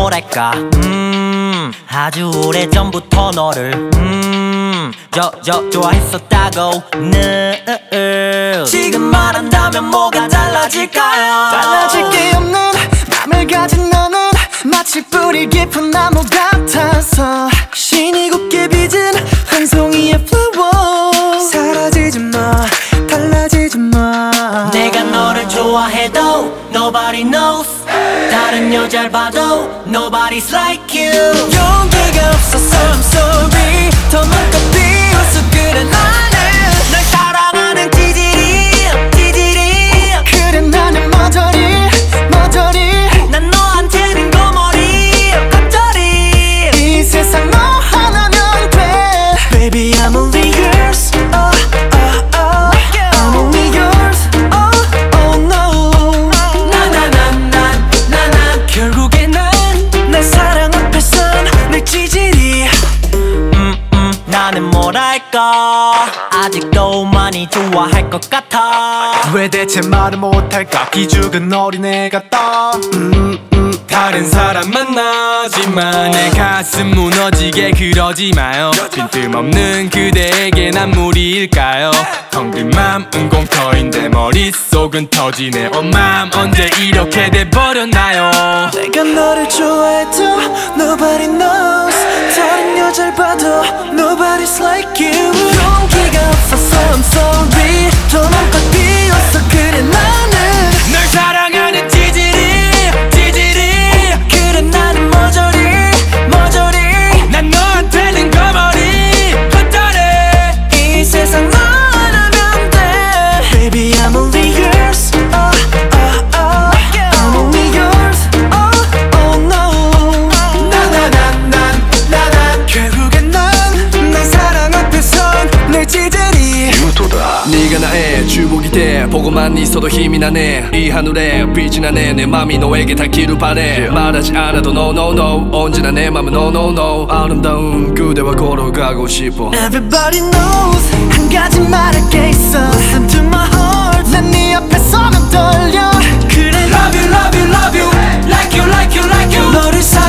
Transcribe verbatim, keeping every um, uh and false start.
뭐랄까 음 아주 오래전부터 너를 음 저 저 좋아했었다고 늘 지금 말한다면 뭐가 달라질까요? 달라질 게 없는 맘을 가진 너는 마치 뿌리 깊은 나무 같아서 신이 곱게 빚은 한 송이의 flower 사라지지 마 달라지지 마 내가 너를 좋아해도 nobody knows 다른 여자를 봐도 nobody's like you 용기가 없어서 I'm sorry 더 마음껏 비웠어 그래 나는 널 사랑하는 찌질이 찌질이 그래 나는 머저리 머저리 난 너한테는 거머리 겉절이 이 세상 너 하나면 돼 Baby I'm only yours oh, oh, oh. I'm only yours oh, oh no 나나나나나나 결국에 난 날 사랑 앞에선 늘 찌질이 음, 음, 나는 뭐랄까 아직도 많이 좋아할 것 같아 왜 대체 말을 못할까 기죽은 어린애 같다 음, 음. 다른 사람 만나지만 내 가슴 무너지게 그러지 마요 빈틈없는 그대에게 난 무리일까요 텅 빈 맘은 공터인데 머릿속은 터지네 어 맘 언제 이렇게 돼버렸나요 내가 너를 좋아해도 Nobody knows 다른 여자를 봐도 Nobody's like you 용기가 없어서 I'm sorry 더 마음껏 비웠어 그래 나는 널 사랑하는 찌질이 찌질이 그래 나는 머저리 머저리 난 너한테는 거머리 헛다리 이 세상 너 하나면 돼 Baby I'm only yours oh, oh, oh. I'm only yours oh, oh no 나나나나나나 결국엔 난날 사랑 앞에선 늘 찌질이 네가 나의 주복이 돼 보고만 있어도 힘이 나네 이 하늘에 빛이 나네 내 맘이 너에게 닿기를 바래 말하지 않아도 no no no 언제나 내 맘은 no no no 아름다운 그대와 걸어가고 싶어 Everybody knows 한 가지 말할 게 있어 Listen to my heart 난 네 앞에 서면 떨려 그래 Love you love you love you Like you like you like you 너를 사